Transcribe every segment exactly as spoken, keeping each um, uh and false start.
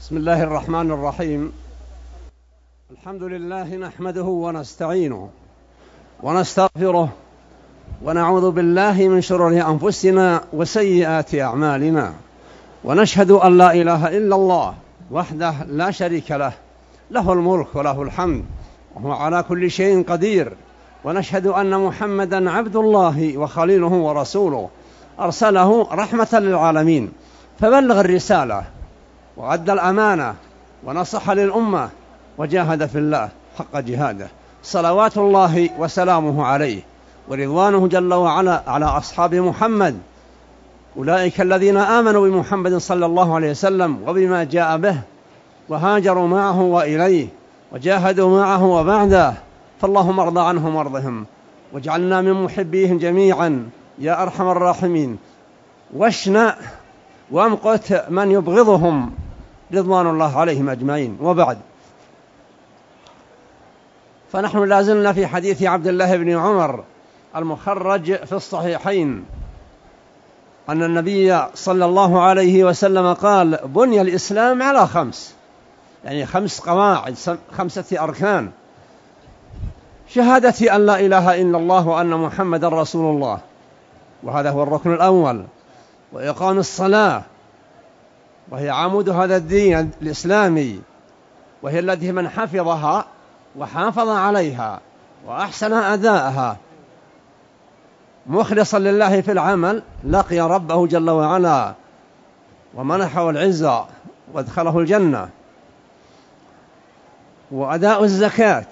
بسم الله الرحمن الرحيم. الحمد لله نحمده ونستعينه ونستغفره ونعوذ بالله من شرور أنفسنا وسيئات أعمالنا، ونشهد أن لا إله إلا الله وحده لا شريك له، له الملك وله الحمد وهو على كل شيء قدير. ونشهد أن محمدا عبد الله وخليله ورسوله، أرسله رحمة للعالمين، فبلغ الرسالة وأدى الأمانة ونصح للأمة وجاهد في الله حق جهاده، صلوات الله وسلامه عليه ورضوانه جل وعلا على أصحاب محمد، أولئك الذين آمنوا بمحمد صلى الله عليه وسلم وبما جاء به وهاجروا معه وإليه وجاهدوا معه وبعده، فاللهم ارض عنهم وارضهم، واجعلنا من محبيهم جميعا يا أرحم الراحمين، واشنأ وامقت من يبغضهم رضوان الله عليهم أجمعين. وبعد، فنحن لازلنا في حديث عبد الله بن عمر المخرج في الصحيحين أن النبي صلى الله عليه وسلم قال: بني الإسلام على خمس، يعني خمس قواعد، خمسة أركان: شهادة أن لا إله إلا الله وأن محمد رسول الله، وهذا هو الركن الأول، وإقام الصلاة وهي عمود هذا الدين الإسلامي، وهي التي من حفظها وحافظ عليها وأحسن أداءها مخلصا لله في العمل لقي ربه جل وعلا ومنحه العزة وادخله الجنة. وأداء الزكاة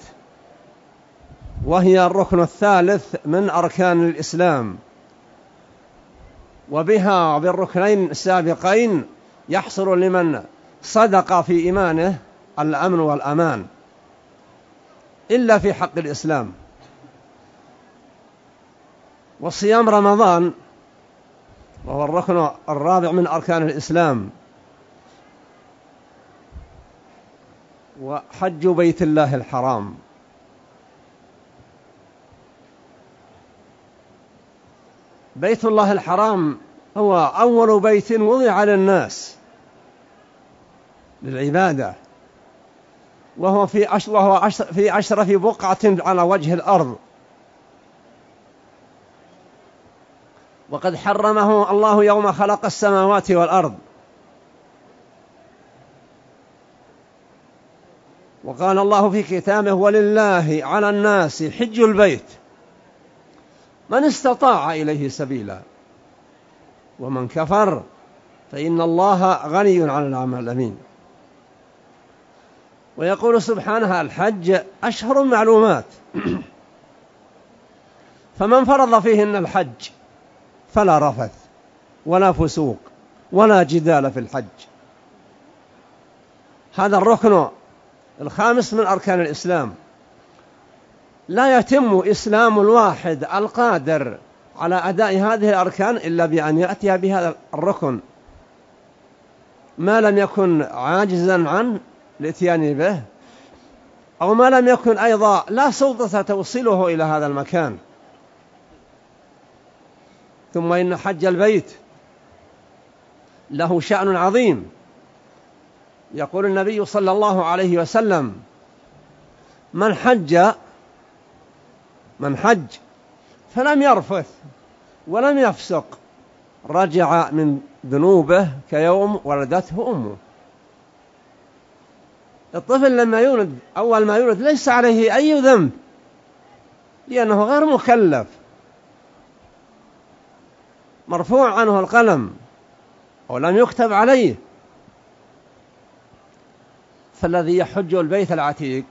وهي الركن الثالث من أركان الإسلام، وبها بالركنين السابقين يحصل لمن صدق في إيمانه الأمن والأمان، إلا في حق الإسلام. وصيام رمضان وهو الركن الرابع من أركان الإسلام، وحج بيت الله الحرام. بيت الله الحرام هو أول بيت وضع للناس للعبادة، وهو في أش... وهو أش... في أشرف بقعة على وجه الأرض، وقد حرمه الله يوم خلق السماوات والأرض، وقال الله في كتابه: ولله على الناس حج البيت من استطاع إليه سبيلا ومن كفر فإن الله غني عن العالمين. ويقول سبحانه: الحج أشهر معلومات، فمن فرض فيهن الحج فلا رفث ولا فسوق ولا جدال في الحج. هذا الركن الخامس من أركان الإسلام. لا يتم إسلام الواحد القادر على أداء هذه الأركان إلا بأن يأتي بهذا الركن، ما لم يكن عاجزا عن الاتيان به، أو ما لم يكن أيضا لا سلطة توصله إلى هذا المكان. ثم إن حج البيت له شأن عظيم. يقول النبي صلى الله عليه وسلم: من حج من حج فلم يرفث ولم يفسق رجع من ذنوبه كيوم ولدته أمه. الطفل لما يولد أول ما يولد ليس عليه أي ذنب، لأنه غير مكلف، مرفوع عنه القلم أو لم يكتب عليه. فالذي يحج البيت العتيق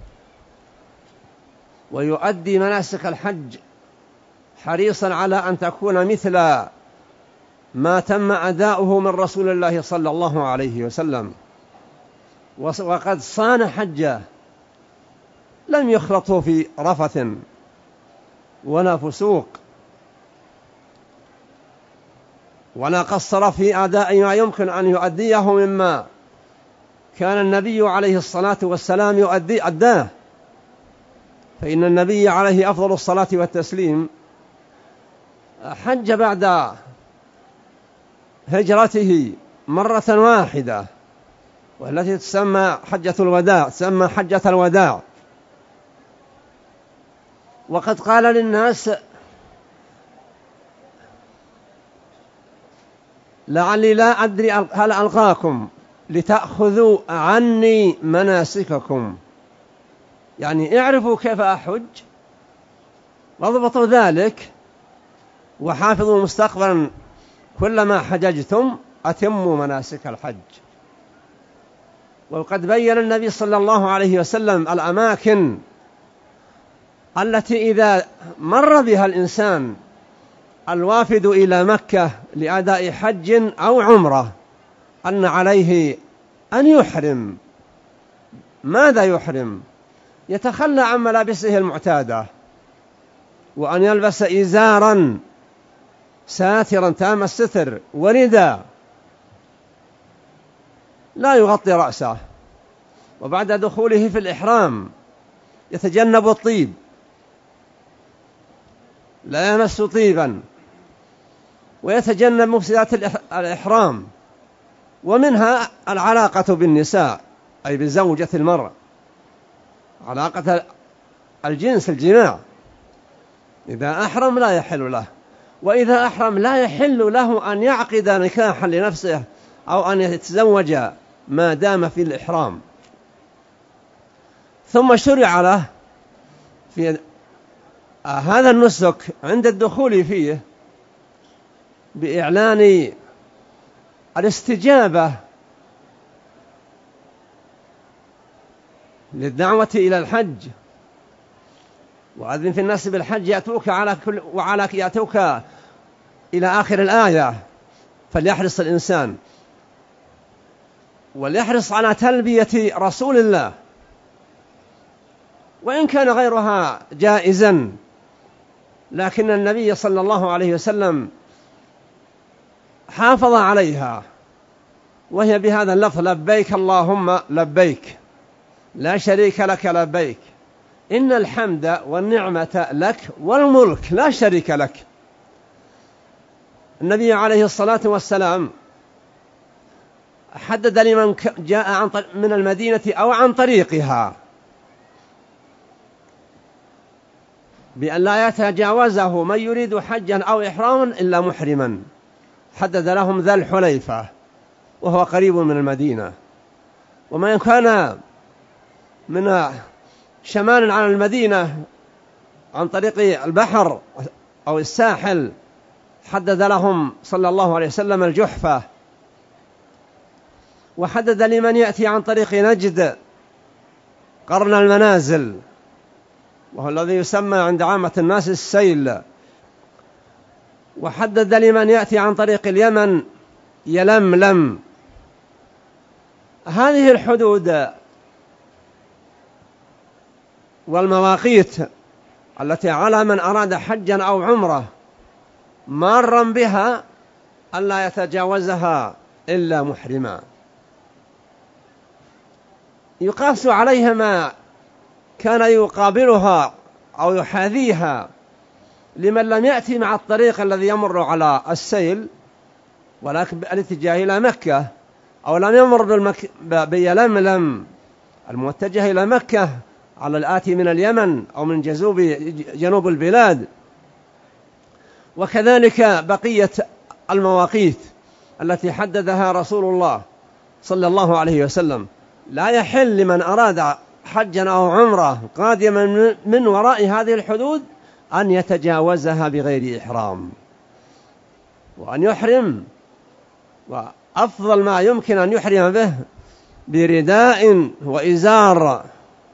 ويؤدي مناسك الحج حريصا على أن تكون مثل ما تم أداؤه من رسول الله صلى الله عليه وسلم، وقد صان حجه، لم يخلطوا في رفث ولا فسوق، ولا قصر في أداء ما يمكن أن يؤديه مما كان النبي عليه الصلاة والسلام يؤدي أداه. فإن النبي عليه أفضل الصلاة والتسليم حج بعد هجرته مرة واحدة، والتي تسمى حجة الوداع، تسمى حجة الوداع. وقد قال للناس: لعلي لا أدري هل ألقاكم لتأخذوا عني مناسككم، يعني اعرفوا كيف أحج واضبطوا ذلك وحافظوا مستقبلا كلما حججتم أتموا مناسك الحج. وقد بين النبي صلى الله عليه وسلم الأماكن التي إذا مر بها الإنسان الوافد إلى مكة لأداء حج أو عمرة أن عليه أن يحرم. ماذا يحرم؟ يتخلى عن ملابسه المعتادة، وأن يلبس إزارا ساترا تام الستر ورداء لا يغطي رأسه. وبعد دخوله في الإحرام يتجنب الطيب، لا يمس طيبا، ويتجنب مفسدات الإحرام، ومنها العلاقة بالنساء أي بزوجة المرء، علاقة الجنس الجماع. إذا أحرم لا يحل له، وإذا أحرم لا يحل له أن يعقد نكاحا لنفسه أو أن يتزوج ما دام في الإحرام. ثم شرع له في هذا النسك عند الدخول فيه بإعلان الاستجابة للدعوة إلى الحج، وأذن في الناس بالحج يأتوك على كل وعلى يأتوك إلى آخر الآية. فليحرص الإنسان وليحرص على تلبية رسول الله، وإن كان غيرها جائزا، لكن النبي صلى الله عليه وسلم حافظ عليها، وهي بهذا اللفظ: لبيك اللهم لبيك لا شريك لك لبيك إن الحمد والنعمة لك والملك لا شريك لك. النبي عليه الصلاة والسلام حدد لمن جاء من المدينة أو عن طريقها بأن لا يتجاوزه من يريد حجا أو إحراما إلا محرما. حدد لهم ذا الحليفة وهو قريب من المدينة، ومن كان من شمال على المدينة عن طريق البحر أو الساحل حدد لهم صلى الله عليه وسلم الجحفة. وحدد لمن يأتي عن طريق نجد قرن المنازل، وهو الذي يسمى عند عامة الناس السيل. وحدد لمن يأتي عن طريق اليمن يلملم. هذه الحدود والمواقيت التي على من أراد حجا أو عمرة مارا بها ألا يتجاوزها إلا محرما. يقاس عليها ما كان يقابلها أو يحاذيها لمن لم يأتي مع الطريق الذي يمر على السيل ولكن بالاتجاه إلى مكة، أو لم يمر بالمك... بيلملم المتجه إلى مكة على الآتي من اليمن أو من جنوب جنوب البلاد. وكذلك بقية المواقيت التي حددها رسول الله صلى الله عليه وسلم. لا يحل لمن أراد حجا أو عمرة قادما من وراء هذه الحدود أن يتجاوزها بغير إحرام، وأن يحرم، وأفضل ما يمكن أن يحرم به برداء وإزار،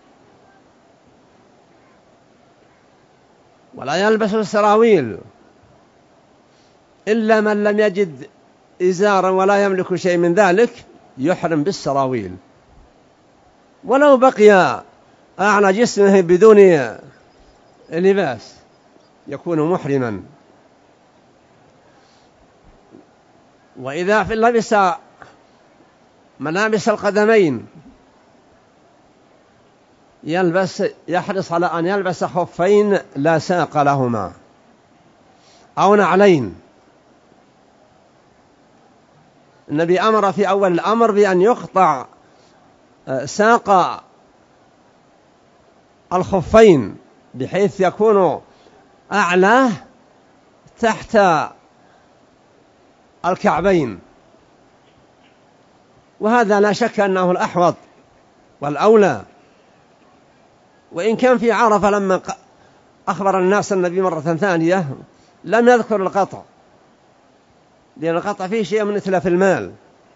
ولا يلبس السراويل إلا من لم يجد إزارا ولا يملك شيء من ذلك يحرم بالسراويل، ولو بقي أعلى جسمه بدون لباس يكون محرما. وإذا لبس ملابس القدمين يلبس يحرص على أن يلبس خفين لا ساق لهما أو نعلين. النبي أمر في أول الأمر بأن يقطع ساق الخفين بحيث يكون أعلاه تحت الكعبين، وهذا لا شك أنه الأحوط والأولى. وإن كان في عرفة لما أخبر الناس النبي مرة ثانية لم يذكر القطع، لأن القطع فيه شيء من إتلاف المال.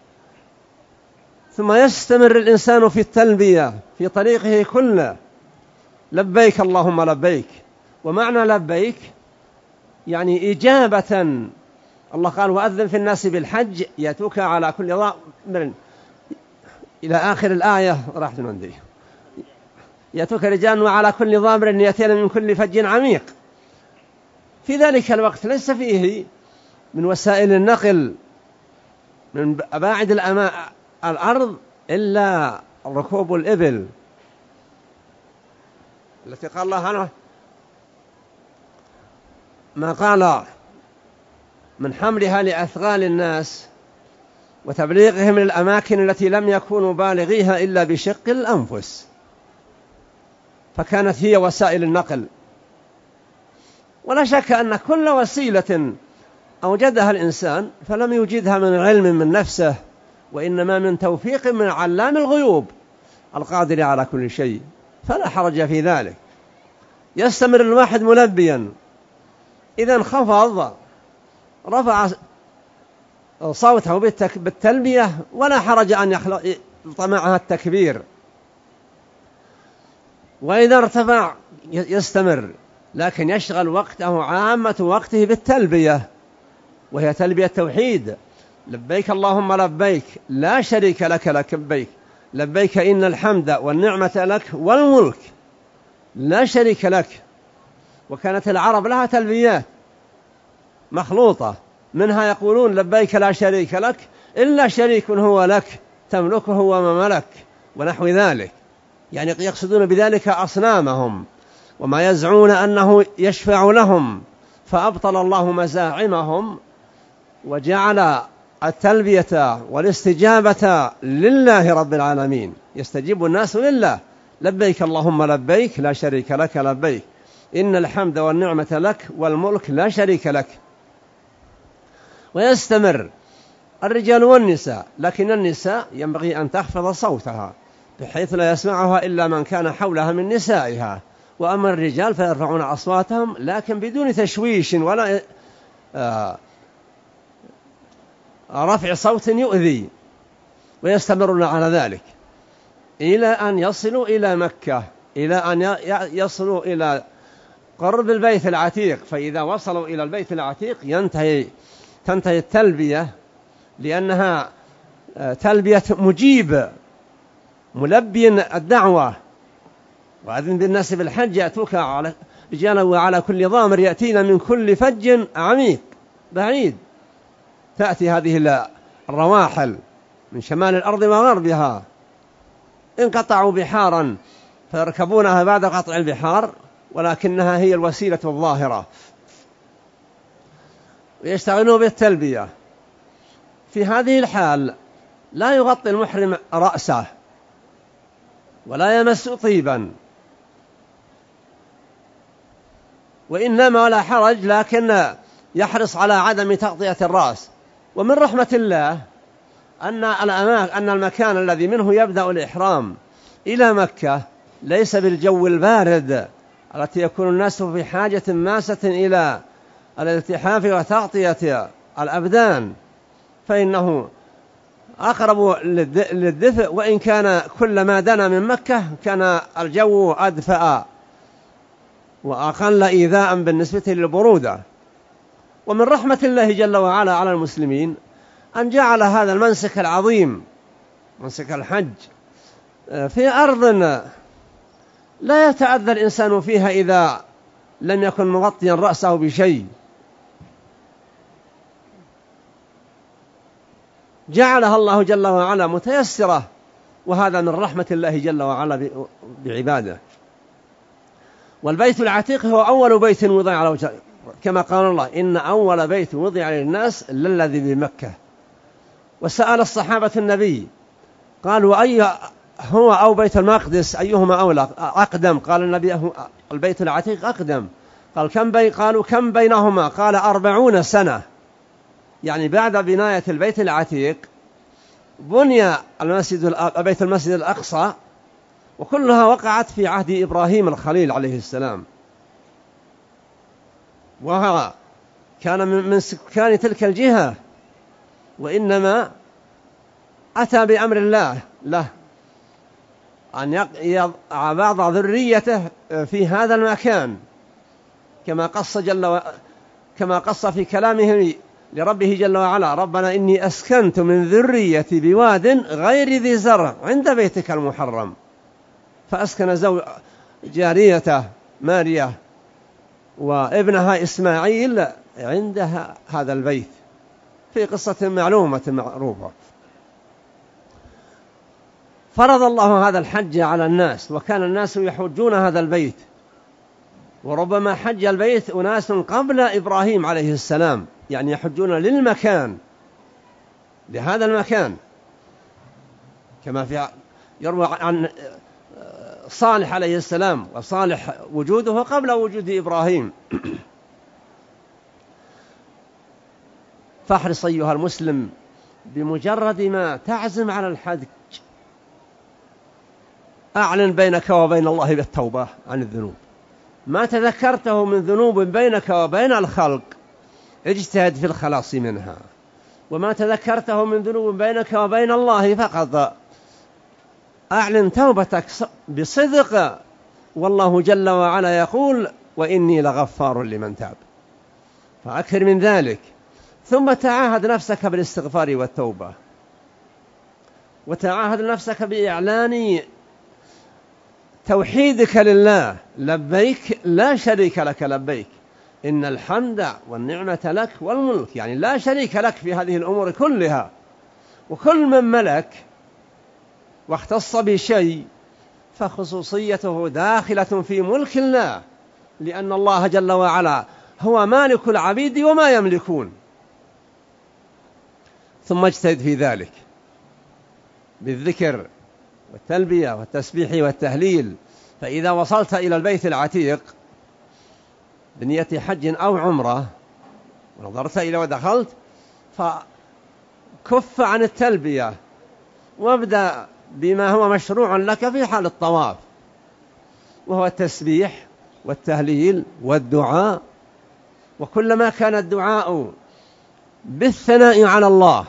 ثم يستمر الإنسان في التلبية في طريقه كله، لبيك اللهم لبيك. ومعنى لبيك يعني إجابة. الله قال وأذن في الناس بالحج يأتوك على كل ضامر إلى آخر الآية، راحت من عندي، يأتوك رجال وعلى كل ضامر يأتين من كل فج عميق. في ذلك الوقت ليس فيه من وسائل النقل من أباعد الأرض إلا ركوب الإبل التي قال الله عنه ما قال من حملها لأثقال الناس وتبليغهم للأماكن التي لم يكونوا بالغيها إلا بشق الأنفس، فكانت هي وسائل النقل. ولا شك أن كل وسيلة أوجدها الإنسان فلم يوجدها من علم من نفسه، وإنما من توفيق من علام الغيوب القادر على كل شيء، فلا حرج في ذلك. يستمر الواحد ملبيا، إذا انخفض رفع صوته بالتلبية ولا حرج أن يخلط معها التكبير، وإذا ارتفع يستمر، لكن يشغل وقته عامة وقته بالتلبية، وهي تلبية التوحيد. لبيك اللهم لبيك لا شريك لك لبيك، لبيك إن الحمد والنعمة لك والملك لا شريك لك. وكانت العرب لها تلبيات مخلوطة، منها يقولون لبيك لا شريك لك إلا شريك هو لك تملكه وما ملك ونحو ذلك، يعني يقصدون بذلك أصنامهم وما يزعون أنه يشفع لهم، فأبطل الله مزاعمهم وجعل التلبية والاستجابة لله رب العالمين، يستجيب الناس لله. لبيك اللهم لبيك لا شريك لك لبيك إن الحمد والنعمة لك والملك لا شريك لك. ويستمر الرجال والنساء، لكن النساء ينبغي أن تخفض صوتها بحيث لا يسمعها إلا من كان حولها من نسائها، وأما الرجال فيرفعون أصواتهم لكن بدون تشويش ولا آه رفع صوت يؤذي، ويستمرون على ذلك إلى أن يصلوا إلى مكة، إلى أن يصلوا إلى قرب البيت العتيق. فإذا وصلوا إلى البيت العتيق ينتهي تنتهي التلبية، لأنها تلبية مجيب ملبي الدعوة. وأذن بالناس بالحج يأتوك على رجالا وعلى كل ضامر يأتين من كل فج عميق بعيد. تأتي هذه الرواحل من شمال الأرض وغربها، انقطعوا بحارا فيركبونها بعد قطع البحار، ولكنها هي الوسيلة الظاهرة، ويشتغلون بالتلبية. في هذه الحال لا يغطي المحرم رأسه ولا يمس طيبا، وإنما لا حرج، لكن يحرص على عدم تغطية الرأس. ومن رحمة الله أن أن المكان الذي منه يبدأ الإحرام إلى مكة ليس بالجو البارد التي يكون الناس في حاجة ماسة إلى الالتحاف وتغطية الأبدان، فإنه أقرب للدفء، وإن كان كلما دنا من مكة كان الجو أدفأ وأقل إيذاء بالنسبة للبرودة. ومن رحمة الله جل وعلا على المسلمين أن جعل هذا المنسك العظيم منسك الحج في أرض لا يتأذى الإنسان فيها إذا لم يكن مغطيا رأسه بشيء، جعلها الله جل وعلا متيسرة، وهذا من رحمة الله جل وعلا بعباده. والبيت العتيق هو أول بيت وضع على وجه، كما قال الله إن أول بيت وضع للناس للذي بمكة. وسأل الصحابة النبي قالوا أي هو أو بيت المقدس أيهما أولى أقدم؟ قال النبي البيت العتيق أقدم. قال كم بي قالوا كم بينهما؟ قال أربعون سنة، يعني بعد بناية البيت العتيق بني المسجد بيت المسجد الأقصى، وكلها وقعت في عهد إبراهيم الخليل عليه السلام، وهو كان من سكان تلك الجهة، وإنما أتى بأمر الله له أن يضع بعض ذريته في هذا المكان، كما قص جل و... كما قص في كلامه لربه جل وعلا: ربنا إني أسكنت من ذريتي بواد غير ذي زرع عند بيتك المحرم، فأسكن زوج جاريته ماريا وابنها إسماعيل عندها هذا البيت، في قصة معلومة معروفة. فرض الله هذا الحج على الناس، وكان الناس يحجون هذا البيت، وربما حج البيت أناس قبل إبراهيم عليه السلام، يعني يحجون للمكان، لهذا المكان، كما في يروى عن صالح عليه السلام، وصالح وجوده قبل وجود إبراهيم. فاحرص أيها المسلم بمجرد ما تعزم على الحج أعلن بينك وبين الله بالتوبة عن الذنوب، ما تذكرته من ذنوب بينك وبين الخلق اجتهد في الخلاص منها، وما تذكرته من ذنوب بينك وبين الله فقط أعلن توبتك بصدق، والله جل وعلا يقول: وإني لغفار لمن تاب، فأكثر من ذلك. ثم تعاهد نفسك بالاستغفار والتوبة، وتعاهد نفسك بإعلان توحيدك لله: لبيك لا شريك لك لبيك، إن الحمد والنعمة لك والملك، يعني لا شريك لك في هذه الأمور كلها. وكل من ملك واختص بشيء فخصوصيته داخلة في ملك الله، لأن الله جل وعلا هو مالك العبيد وما يملكون. ثم اجتهد في ذلك بالذكر والتلبية والتسبيح والتهليل. فإذا وصلت إلى البيت العتيق بنية حج أو عمرة ونظرت إلى ودخلت، فكف عن التلبية وابدأ بما هو مشروع لك في حال الطواف، وهو التسبيح والتهليل والدعاء. وكلما كان الدعاء بالثناء على الله،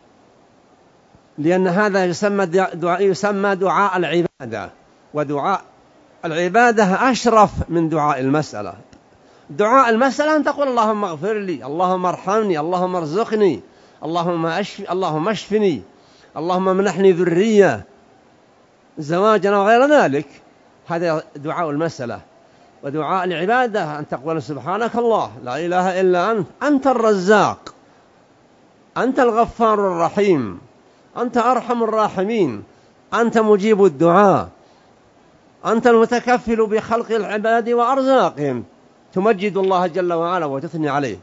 لأن هذا يسمى دعاء, يسمى دعاء العبادة، ودعاء العبادة أشرف من دعاء المسألة. دعاء المسألة أن تقول: اللهم اغفر لي، اللهم ارحمني، اللهم ارزقني، اللهم اشف اللهم اشفني، اللهم منحني ذرية، زواجا وغير ذلك. هذا دعاء المسألة. ودعاء العبادة أن تقول: سبحانك الله لا إله إلا أنت، أنت الرزاق، أنت الغفار الرحيم، أنت أرحم الراحمين، أنت مجيب الدعاء، أنت المتكفل بخلق العباد وأرزاقهم، تمجد الله جل وعلا وتثني عليه.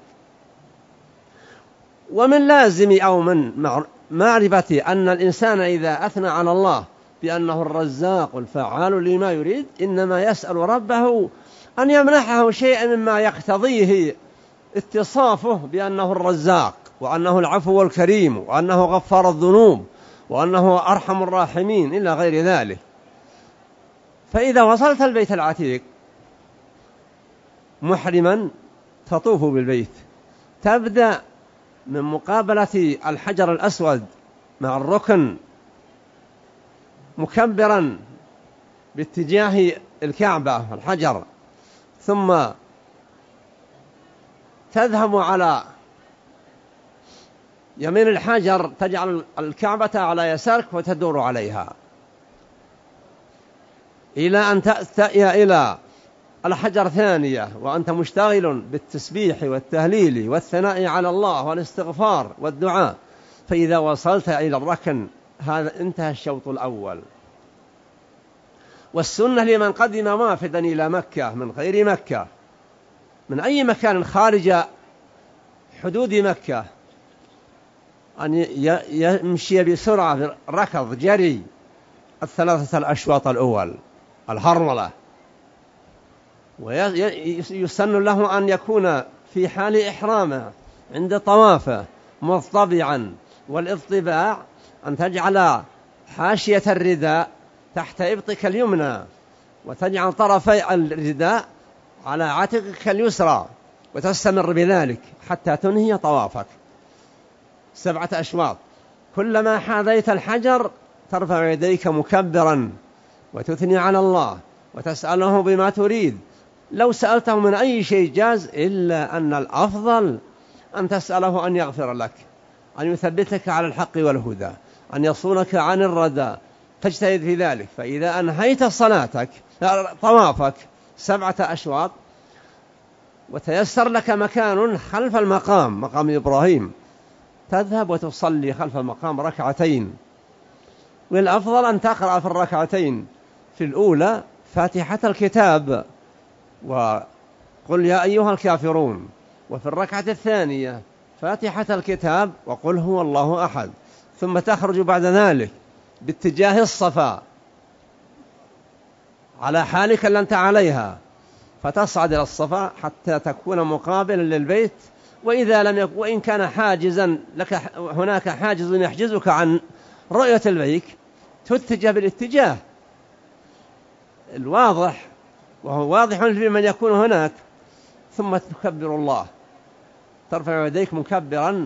ومن لازم أو من معرفة أن الإنسان إذا أثنى على الله بأنه الرزاق الفعال لما يريد، إنما يسأل ربه أن يمنحه شيئا مما يقتضيه اتصافه بأنه الرزاق، وأنه العفو الكريم، وأنه غفار الذنوب، وأنه أرحم الراحمين إلى غير ذلك. فإذا وصلت البيت العتيق محرما تطوف بالبيت، تبدأ من مقابلة الحجر الأسود مع الركن مكبرا باتجاه الكعبة الحجر، ثم تذهب على يمين الحجر، تجعل الكعبة على يسارك وتدور عليها إلى أن تأتي إلى الحجر ثانية وأنت مشتغل بالتسبيح والتهليل والثناء على الله والاستغفار والدعاء. فإذا وصلت إلى الركن هذا انتهى الشوط الأول. والسنة لمن قدم وافدا إلى مكة من غير مكة، من أي مكان خارج حدود مكة، أن يمشي بسرعة ركض جري الثلاثة الأشواط الأول الهرولة، ويسن له أن يكون في حال إحرامه عند طوافه مضطبعا، والاضطباع أن تجعل حاشية الرداء تحت إبطك اليمنى، وتجعل طرفي الرداء على عاتقك اليسرى، وتستمر بذلك حتى تنهي طوافك. سبعة أشواط. كلما حاذيت الحجر ترفع يديك مكبرا وتثني على الله وتسأله بما تريد. لو سألته من أي شيء جاز، إلا أن الأفضل أن تسأله أن يغفر لك، أن يثبتك على الحق والهدى، أن يصونك عن الردى، تجتهد في ذلك. فإذا أنهيت صلاتك طوافك سبعة أشواط وتيسر لك مكان خلف المقام، مقام إبراهيم، تذهب وتصلي خلف المقام ركعتين. والأفضل أن تقرأ في الركعتين في الأولى فاتحة الكتاب وقل يا أيها الكافرون، وفي الركعة الثانية فاتحة الكتاب وقل هو الله أحد، ثم تخرج بعد ذلك باتجاه الصفا على حالك اللي أنت عليها، فتصعد إلى الصفا حتى تكون مقابلا للبيت. وإذا لم يكن، وإن كان حاجزا لك، هناك حاجز يحجزك عن رؤية البيت، تتجه بالاتجاه الواضح، وهو واضح لمن يكون هناك، ثم تكبر الله، ترفع يديك مكبرا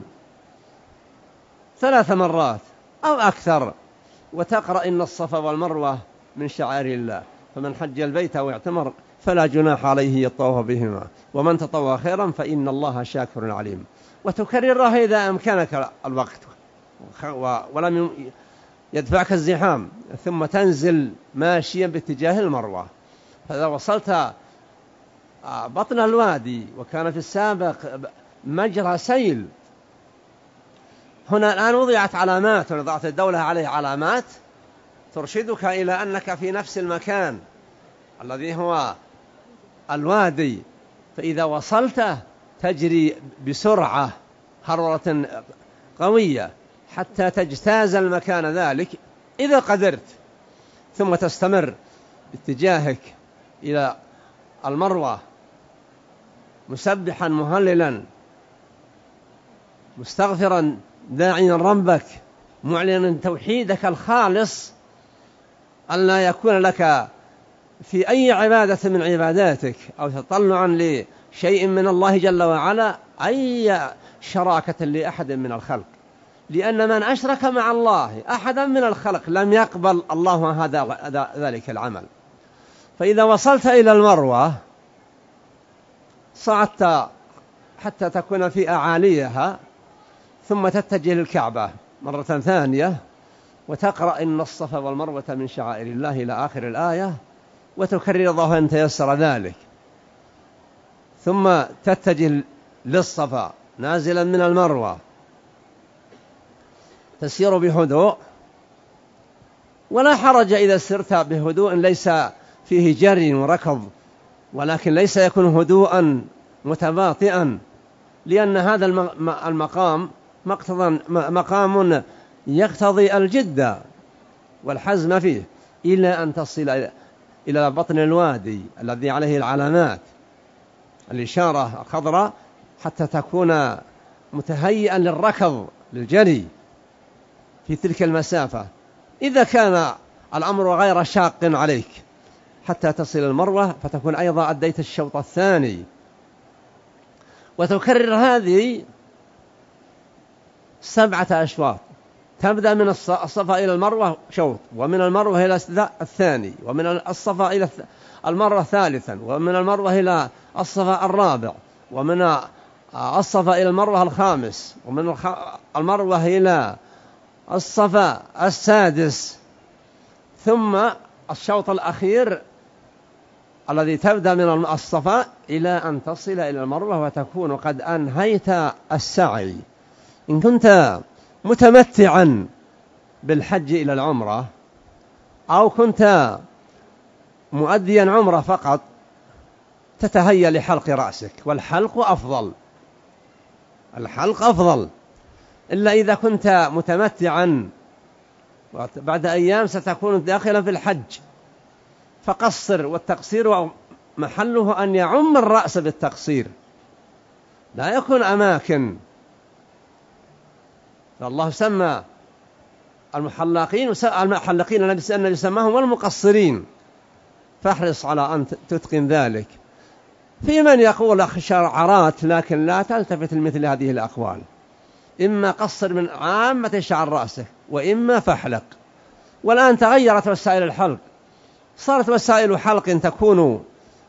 ثلاث مرات أو أكثر، وتقرأ إن الصفا والمروة من شعائر الله، فمن حج البيت أو اعتمر فلا جناح عليه الطواف بهما، ومن تطوع خيرا فإن الله شاكر عليم. وتكررها إذا أمكنك الوقت ولم يدفعك الزحام، ثم تنزل ماشيا باتجاه المروة. فإذا وصلت بطن الوادي وكان في السابق مجرى سيل، هنا الآن وضعت علامات، وضعت الدولة عليه علامات ترشدك إلى أنك في نفس المكان الذي هو الوادي. فإذا وصلت تجري بسرعة هرولة قوية حتى تجتاز المكان ذلك إذا قدرت، ثم تستمر باتجاهك إلى المروة مسبحا مهللا مستغفرا داعيا ربك معلنا توحيدك الخالص، أن لا يكون لك في أي عبادة من عباداتك أو تطلعا لشيء من الله جل وعلا أي شراكة لأحد من الخلق، لأن من أشرك مع الله أحدا من الخلق لم يقبل الله هذا ذلك العمل. فإذا وصلت إلى المروة صعدت حتى تكون في أعاليها، ثم تتجه للكعبة مرة ثانية وتقرأ إن الصفا والمروة من شعائر الله إلى آخر الآية، وتكرر أن تيسر ذلك، ثم تتجه للصفا نازلا من المروة، تسير بهدوء، ولا حرج إذا سرت بهدوء ليس فيه جري وركض، ولكن ليس يكون هدوءا متباطئا، لأن هذا المقام مقام يقتضي الجد والحزم فيه، إلى أن تصل إلى بطن الوادي الذي عليه العلامات الإشارة الخضراء، حتى تكون متهيئا للركض للجري في تلك المسافة إذا كان الأمر غير شاق عليك، حتى تصل المروة فتكون أيضا أديت الشوط الثاني. وتكرر هذه سبعة أشواط، تبدأ من الصفا إلى المروة شوط، ومن المروة إلى الثاني، ومن الصفا إلى المروة ثالثا، ومن المروة إلى الصفا الرابع، ومن الصفا إلى المروة الخامس، ومن المروة إلى الصفا السادس، ثم الشوط الأخير الذي تبدأ من الصفا إلى أن تصل إلى المروة وتكون قد أنهيت السعي. إن كنت متمتعا بالحج إلى العمرة أو كنت مؤديا عمرة فقط، تتهيأ لحلق رأسك، والحلق أفضل، الحلق أفضل، إلا إذا كنت متمتعا بعد أيام ستكون داخلا في الحج، فقصر، والتقصير محله أن يعم الرأس بالتقصير، لا يكون أماكن. فالله سمى المحلقين المحلقين الذي سماهم المقصرين، فاحرص على أن تتقن ذلك. في من يقول شعرات، لكن لا تلتفت لمثل هذه الأقوال، إما قصر من عامة شعر رأسك، وإما فاحلق. والآن تغيرت وسائل الحلق، صارت وسائل حلق تكون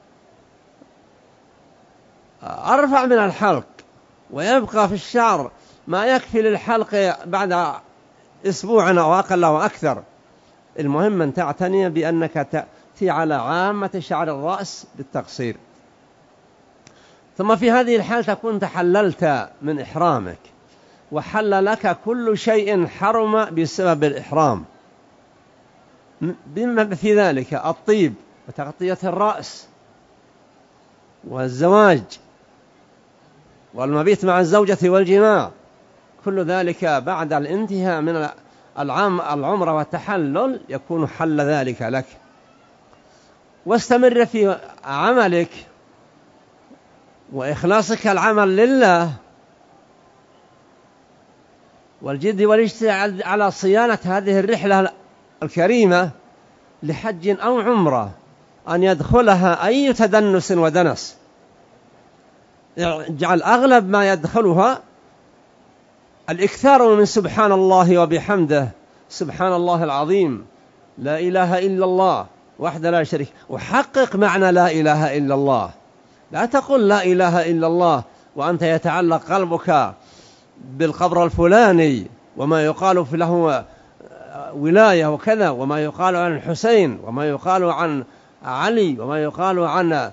أرفع من الحلق، ويبقى في الشعر ما يكفي للحلق بعد أسبوع أو أقل أو أكثر. المهم أن تعتني بأنك تأتي على عامة شعر الرأس بالتقصير. ثم في هذه الحال تكون تحللت من إحرامك، وحل لك كل شيء حرم بسبب الإحرام، بما في ذلك الطيب وتغطية الرأس والزواج والمبيت مع الزوجة والجماع، كل ذلك بعد الانتهاء من العام العمرة والتحلل يكون حل ذلك لك. واستمر في عملك وإخلاصك العمل لله، والجد والاجتهاد على صيانة هذه الرحلة الكريمة لحج أو عمرة، أن يدخلها أي تدنس ودنس. اجعل أغلب ما يدخلها الإكثار من سبحان الله وبحمده، سبحان الله العظيم، لا إله إلا الله وحده لا شريك. وحقق معنى لا إله إلا الله، لا تقل لا إله إلا الله وأنت يتعلق قلبك بالقبر الفلاني وما يقال في له ولاية وكذا، وما يقال عن الحسين، وما يقال عن علي، وما يقال عن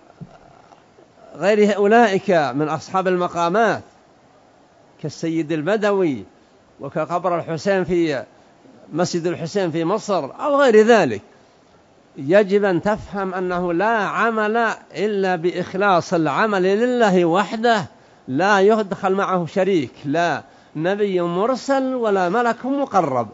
غير أولئك من أصحاب المقامات كالسيد البدوي وكقبر الحسين في مسجد الحسين في مصر أو غير ذلك. يجب أن تفهم أنه لا عمل إلا بإخلاص العمل لله وحده، لا يدخل معه شريك، لا نبي مرسل ولا ملك مقرب.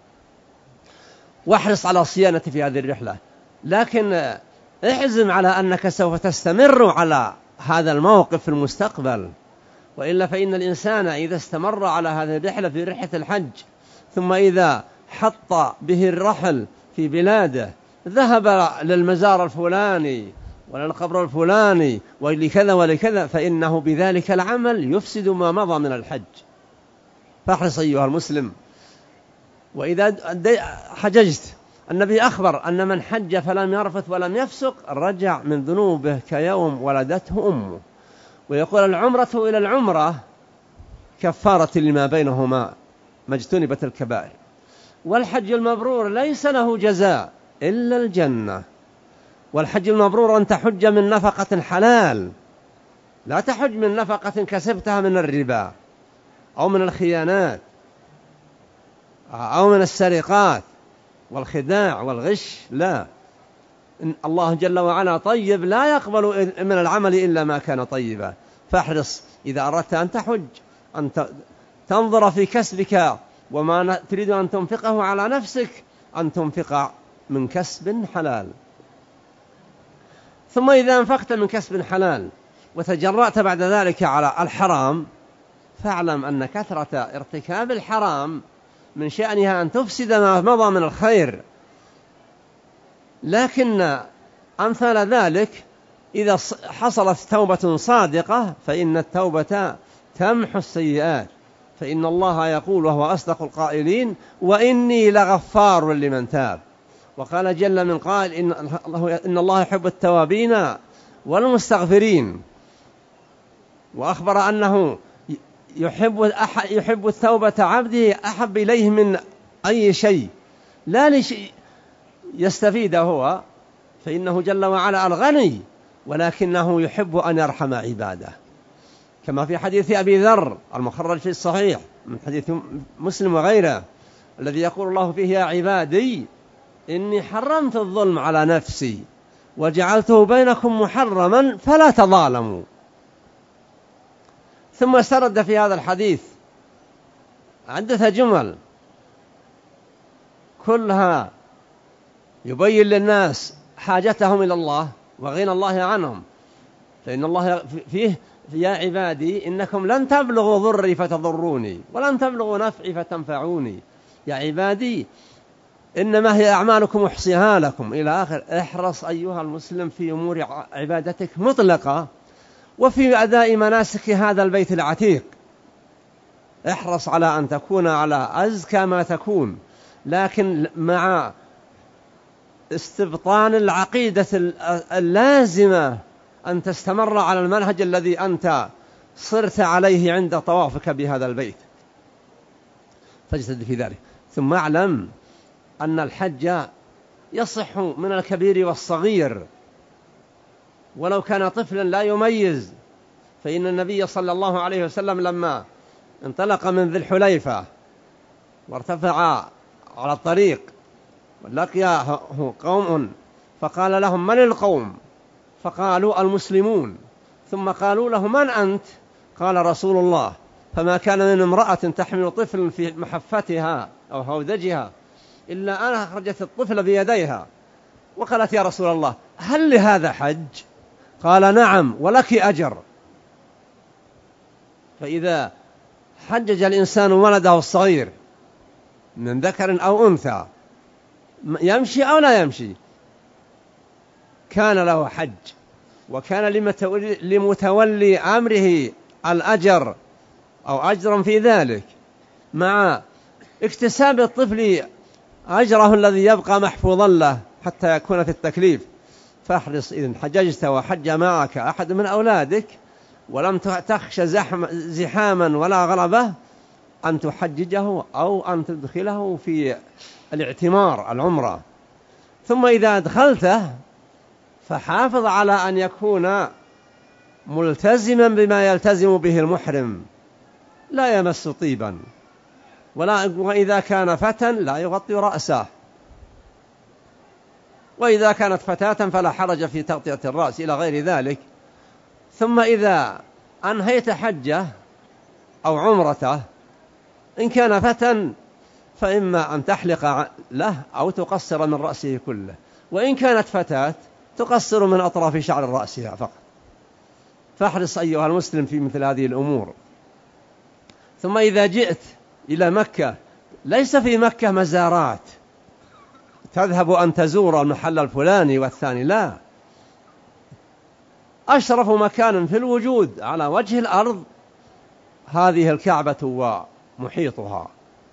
واحرص على صيانة في هذه الرحلة، لكن احزم على أنك سوف تستمر على هذا الموقف في المستقبل، وإلا فإن الإنسان إذا استمر على هذه الرحلة في رحلة الحج، ثم إذا حط به الرحل في بلاده، ذهب للمزار الفلاني وللقبر الفلاني ولكذا ولكذا، فإنه بذلك العمل يفسد ما مضى من الحج. فاحرص أيها المسلم. وإذا حججت، النبي أخبر أن من حج فلم يرفث ولم يفسق رجع من ذنوبه كيوم ولدته أمه. ويقول العمرة إلى العمرة كفارة لما بينهما ما اجتنبت الكبائر. والحج المبرور ليس له جزاء إلا الجنة. والحج المبرور أن تحج من نفقة حلال، لا تحج من نفقة كسبتها من الربا أو من الخيانات أو من السرقات والخداع والغش، لا. إن الله جل وعلا طيب لا يقبل من العمل إلا ما كان طيبا. فاحرص إذا أردت أن تحج أن تنظر في كسبك، وما تريد أن تنفقه على نفسك أن تنفق من كسب حلال. ثم إذا أنفقت من كسب حلال وتجرأت بعد ذلك على الحرام، فاعلم أن كثرة ارتكاب الحرام من شأنها أن تفسد ما مضى من الخير. لكن أمثال ذلك إذا حصلت توبة صادقة فإن التوبة تمحو السيئات، فإن الله يقول وهو أصدق القائلين: وإني لغفار لمن تاب. وقال جل من قائل: إن الله يحب التوابين والمستغفرين. وأخبر أنه يحب يحب التوبة عبده أحب إليه من أي شيء، لا لشيء يستفيد هو، فإنه جل وعلا الغني، ولكنه يحب أن يرحم عباده، كما في حديث أبي ذر المخرج في الصحيح من حديث مسلم وغيره، الذي يقول الله فيه: يا عبادي إني حرمت الظلم على نفسي وجعلته بينكم محرما فلا تظالموا. ثم استرد في هذا الحديث عدة جمل كلها يبين للناس حاجتهم إلى الله وغنى الله عنهم، فإن الله فيه: يا عبادي إنكم لن تبلغوا ضري فتضروني ولن تبلغوا نفعي فتنفعوني، يا عبادي إنما هي أعمالكم أحصيها لكم، إلى آخر. احرص أيها المسلم في أمور عبادتك مطلقة وفي أداء مناسك هذا البيت العتيق. احرص على أن تكون على أزكى ما تكون، لكن مع استبطان العقيدة اللازمة أن تستمر على المنهج الذي أنت صرت عليه عند طوافك بهذا البيت، فاجتهد في ذلك. ثم اعلم أن الحج يصح من الكبير والصغير ولو كان طفلا لا يميز، فإن النبي صلى الله عليه وسلم لما انطلق من ذي الحليفة وارتفع على الطريق ولقيه قوم فقال لهم: من القوم؟ فقالوا: المسلمون. ثم قالوا له: من أنت؟ قال: رسول الله. فما كان من امرأة تحمل طفل في محفتها أو هودجها إلا أنا أخرجت الطفل بيديها وقالت: يا رسول الله هل لهذا حج؟ قال: نعم ولك أجر. فإذا حجج الإنسان ولده الصغير من ذكر أو أنثى يمشي أو لا يمشي كان له حج، وكان لمتولي أمره الأجر أو أجرا في ذلك، مع اكتساب الطفل أجره الذي يبقى محفوظا له حتى يكون في التكليف. فاحرص إذن حججت وحج معك أحد من أولادك ولم تخش زحاما ولا غلبة أن تحججه أو أن تدخله في الاعتمار العمرة. ثم إذا أدخلته فحافظ على أن يكون ملتزما بما يلتزم به المحرم، لا يمس طيبا، ولا وإذا كان فتى لا يغطي رأسه، وإذا كانت فتاة فلا حرج في تغطية الرأس إلى غير ذلك. ثم إذا أنهيت حجه أو عمرته إن كان فتى فإما أن تحلق له أو تقصر من رأسه كله، وإن كانت فتاة تقصر من أطراف شعر رأسها فقط. فاحرص أيها المسلم في مثل هذه الأمور. ثم إذا جئت إلى مكة ليس في مكة مزارات تذهب أن تزور المحل الفلاني والثاني، لا، أشرف مكان في الوجود على وجه الأرض هذه الكعبة ومحيطها.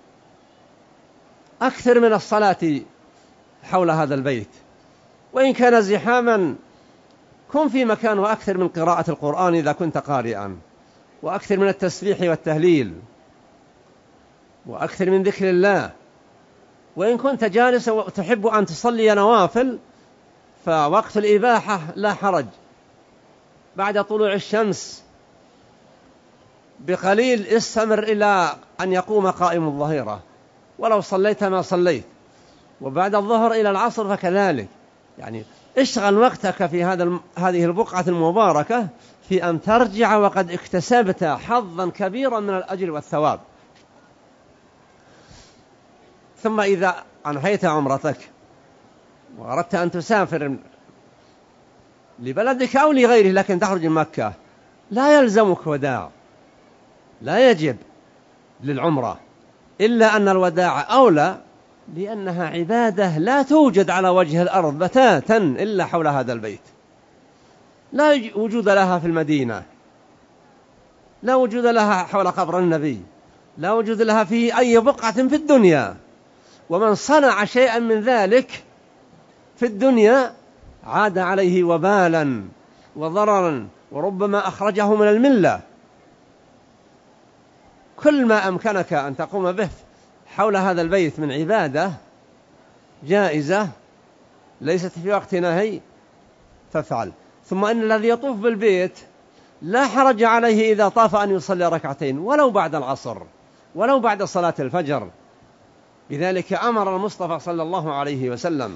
أكثر من الصلاة حول هذا البيت، وإن كان زحاما كن في مكان، وأكثر من قراءة القرآن إذا كنت قارئا، وأكثر من التسبيح والتهليل، وأكثر من ذكر الله. وإن كنت جالسا وتحب أن تصلي نوافل فوقت الإباحة لا حرج، بعد طلوع الشمس بقليل استمر إلى أن يقوم قائم الظهيرة ولو صليت ما صليت، وبعد الظهر إلى العصر فكذلك. يعني اشغل وقتك في هذا هذه البقعة المباركة في أن ترجع وقد اكتسبت حظا كبيرا من الأجر والثواب. ثم إذا أنهيت عمرتك وأردت أن تسافر لبلدك أو لغيره لكن تخرج من مكة، لا يلزمك وداع، لا يجب للعمرة، إلا أن الوداع أولى لأنها عبادة لا توجد على وجه الأرض بتاتا إلا حول هذا البيت، لا وجود لها في المدينة، لا وجود لها حول قبر النبي، لا وجود لها في أي بقعة في الدنيا. ومن صنع شيئا من ذلك في الدنيا عاد عليه وبالا وضررا وربما أخرجه من الملة. كل ما أمكنك أن تقوم به حول هذا البيت من عبادة جائزة ليست في وقت نهي فافعل. ثم إن الذي يطوف بالبيت لا حرج عليه إذا طاف أن يصلي ركعتين ولو بعد العصر ولو بعد صلاة الفجر، بذلك أمر المصطفى صلى الله عليه وسلم.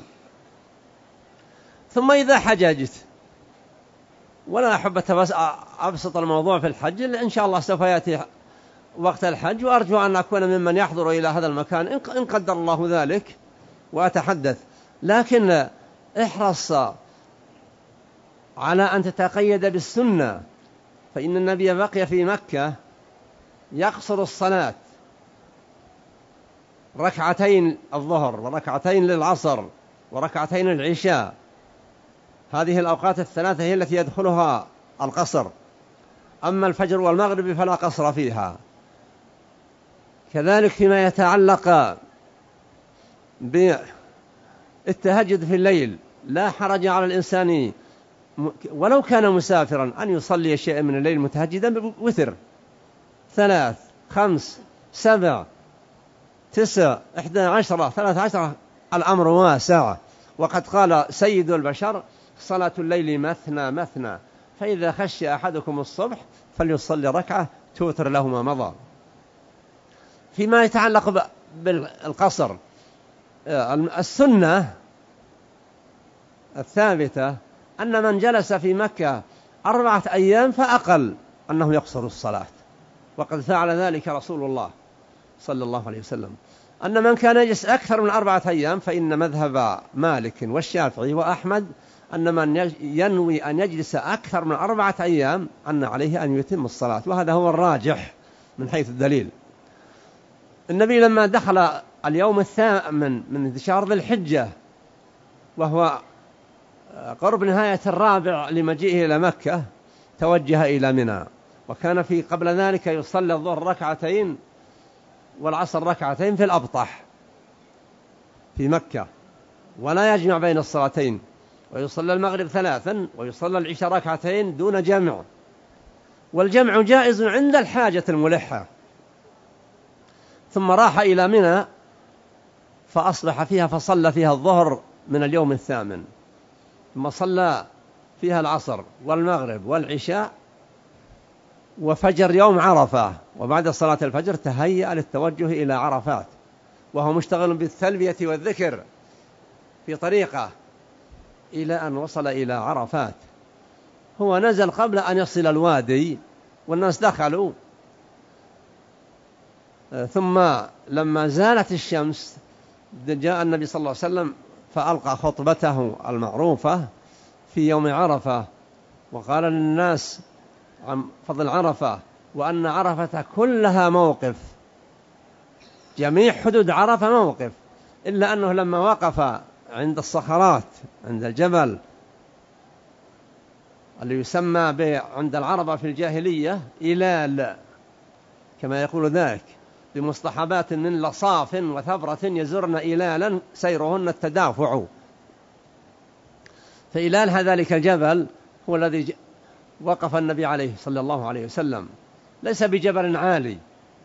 ثم إذا حججت، ولا أحب أبسط الموضوع في الحج إن شاء الله سوف يأتي وقت الحج، وأرجو أن أكون ممن يحضر إلى هذا المكان إن قدر الله ذلك وأتحدث، لكن احرص على أن تتقيد بالسنة، فإن النبي بقي في مكة يقصر الصلاة، ركعتين الظهر وركعتين للعصر وركعتين العشاء، هذه الأوقات الثلاثة هي التي يدخلها القصر، أما الفجر والمغرب فلا قصر فيها. كذلك فيما يتعلق بالتهجد في الليل، لا حرج على الإنسان ولو كان مسافرا أن يصلي شيئا من الليل متهجدا بوتر، ثلاث خمس سبع تسع إحدى عشرة ثلاث عشرة، الأمر واسع. وقد قال سيد البشر: صلاة الليل مثنى مثنى، فإذا خشي أحدكم الصبح فليصلي ركعة توتر له ما مضى. فيما يتعلق بالقصر، السنة الثابتة أن من جلس في مكة أربعة أيام فأقل أنه يقصر الصلاة، وقد فعل ذلك رسول الله صلى الله عليه وسلم. أن من كان يجلس أكثر من أربعة أيام فإن مذهب مالك والشافعي وأحمد أن من ينوي أن يجلس أكثر من أربعة أيام أن عليه أن يتم الصلاة، وهذا هو الراجح من حيث الدليل. النبي لما دخل اليوم الثامن من شهر ذي الحجة وهو قرب نهاية الرابع لمجيئه إلى مكة توجه إلى منى، وكان في قبل ذلك يصلي الظهر ركعتين والعصر ركعتين في الأبطح في مكة، ولا يجمع بين الصلاتين، ويصلي المغرب ثلاثا ويصلي العشاء ركعتين دون جمع، والجمع جائز عند الحاجة الملحة. ثم راح إلى منى فأصبح فيها فصلى فيها الظهر من اليوم الثامن، ثم صلى فيها العصر والمغرب والعشاء وفجر يوم عرفة، وبعد صلاة الفجر تهيأ للتوجه إلى عرفات، وهو مشتغل بالتلبية والذكر في طريقه إلى أن وصل إلى عرفات. هو نزل قبل أن يصل الوادي والناس دخلوا، ثم لما زالت الشمس جاء النبي صلى الله عليه وسلم فألقى خطبته المعروفة في يوم عرفة، وقال للناس عن فضل عرفة، وأن عرفة كلها موقف، جميع حدود عرفة موقف، إلا أنه لما وقف عند الصخرات عند الجبل اللي يسمى عند العربة في الجاهلية إلال كما يقول ذاك، بمصطحبات من لصاف وثبرة يزرن إلالا سيرهن التدافع، فإلال ذلك الجبل هو الذي وقف النبي عليه صلى الله عليه وسلم، ليس بجبل عالي.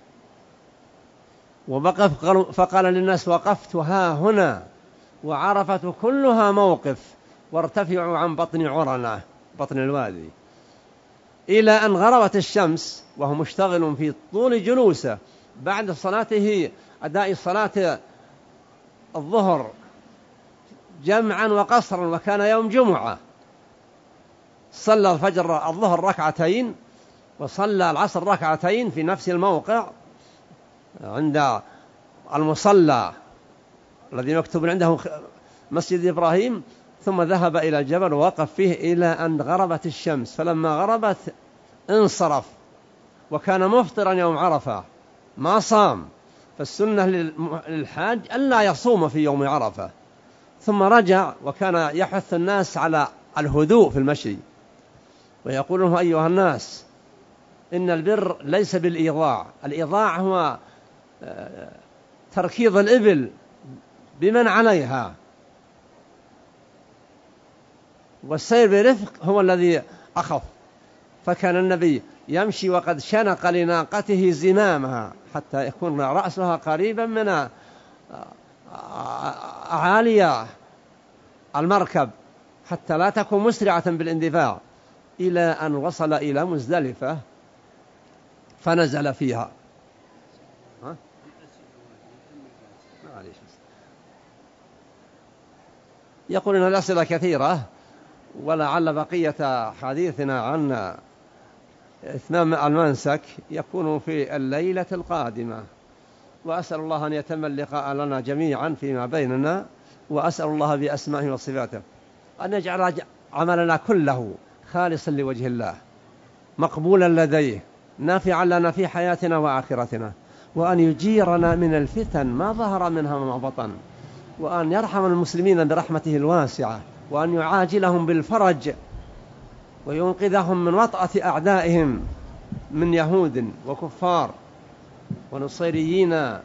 ووقف فقال للناس: وقفت ها هنا وعرفة كلها موقف، وارتفعوا عن بطن عرنة بطن الوادي، إلى أن غربت الشمس وهو مشتغل في طول جلوسه بعد صلاته أداء صلاة الظهر جمعا وقصرا، وكان يوم جمعة، صلى الفجر الظهر ركعتين وصلى العصر ركعتين في نفس الموقع عند المصلى الذي مكتوب عنده مسجد إبراهيم، ثم ذهب إلى الجبل ووقف فيه إلى أن غربت الشمس، فلما غربت انصرف، وكان مفطرا يوم عرفة ما صام، فالسنة للحاج ألا يصوم في يوم عرفة. ثم رجع وكان يحث الناس على الهدوء في المشي، ويقول لهم: أيها الناس، إن البر ليس بالإيضاع، الإيضاع هو تركيض الإبل بمن عليها، والسير برفق هو الذي أخف. فكان النبي يمشي وقد شنق لناقته زمامها حتى يكون رأسها قريبا من أعالي المركب حتى لا تكون مسرعة بالاندفاع، إلى أن وصل إلى مزدلفة فنزل فيها. ها؟ يقول إن الأسئلة كثيرة، ولعل بقية حديثنا عن إتمام المنسك يكون في الليلة القادمة، وأسأل الله أن يتم اللقاء لنا جميعا فيما بيننا، وأسأل الله بأسمائه وصفاته أن يجعل عملنا كله خالصا لوجه الله مقبولا لديه نافعا لنا في حياتنا وآخرتنا، وأن يجيرنا من الفتن ما ظهر منها وما بطن، وأن يرحم المسلمين برحمته الواسعة، وأن يعاجلهم بالفرج وينقذهم من وطأة أعدائهم من يهود وكفار ونصيريين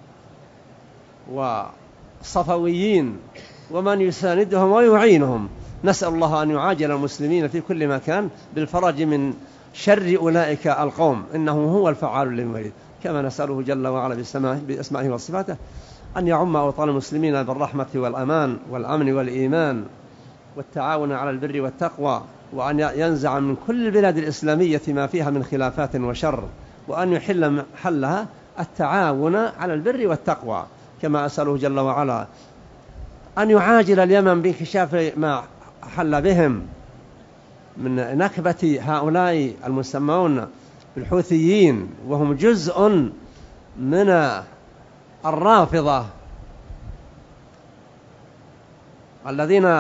وصفويين ومن يساندهم ويعينهم. نسأل الله أن يعاجل المسلمين في كل مكان بالفرج من شر أولئك القوم، إنه هو الفعال لما يريد. كما نسأله جل وعلا بأسمائه وصفاته أن يعم أوطان المسلمين بالرحمة والأمان والأمن والإيمان والتعاون على البر والتقوى، وأن ينزع من كل البلاد الإسلامية ما فيها من خلافات وشر، وأن يحل حلها التعاون على البر والتقوى. كما أسأله جل وعلا أن يعاجل اليمن بانكشاف ما حل بهم من نكبة هؤلاء المسمون بالحوثيين، وهم جزء من الرافضة الذين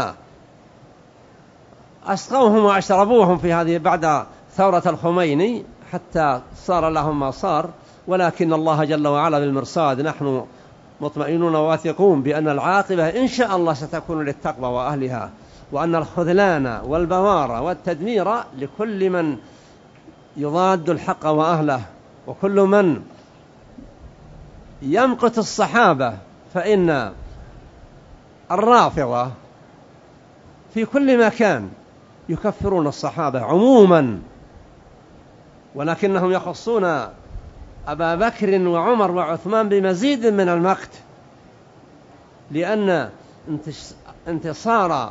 أسقوهم وأشربوهم في هذه بعد ثورة الخميني حتى صار لهم ما صار، ولكن الله جل وعلا بالمرصاد. نحن مطمئنون واثقون بأن العاقبة إن شاء الله ستكون للتقوى وأهلها، وأن الخذلان والبوار والتدمير لكل من يضاد الحق وأهله، وكل من يمقت الصحابة، فإن الرافضة في كل مكان يكفرون الصحابة عموما، ولكنهم يخصون أبا بكر وعمر وعثمان بمزيد من المقت، لأن انتصار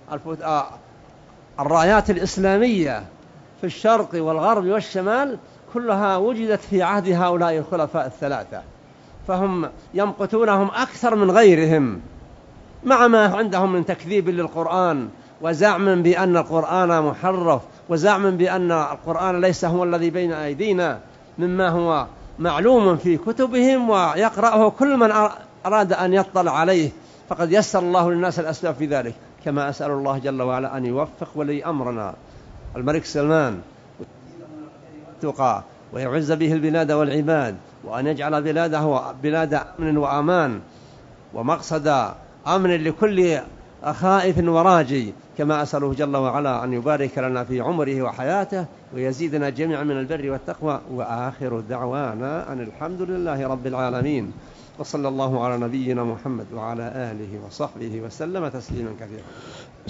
الرايات الإسلامية في الشرق والغرب والشمال كلها وجدت في عهد هؤلاء الخلفاء الثلاثة، فهم يمقتونهم أكثر من غيرهم، مع ما عندهم من تكذيب للقرآن وزعم بأن القرآن محرف، وزعم بأن القرآن ليس هو الذي بين أيدينا مما هو معلوم في كتبهم ويقرأه كل من أراد أن يطلع عليه، فقد يسر الله للناس الأسباب في ذلك. كما أسأل الله جل وعلا أن يوفق ولي أمرنا الملك سلمان ويعز به البلاد والعباد، وأن يجعل بلاده بلاد أمن وأمان ومقصد أمن لكل خائف وراجي. كما أسأله جل وعلا أن يبارك لنا في عمره وحياته ويزيدنا جميعا من البر والتقوى. وآخر دعوانا أن الحمد لله رب العالمين، وصلى الله على نبينا محمد وعلى آله وصحبه وسلم تسليما كثيرا.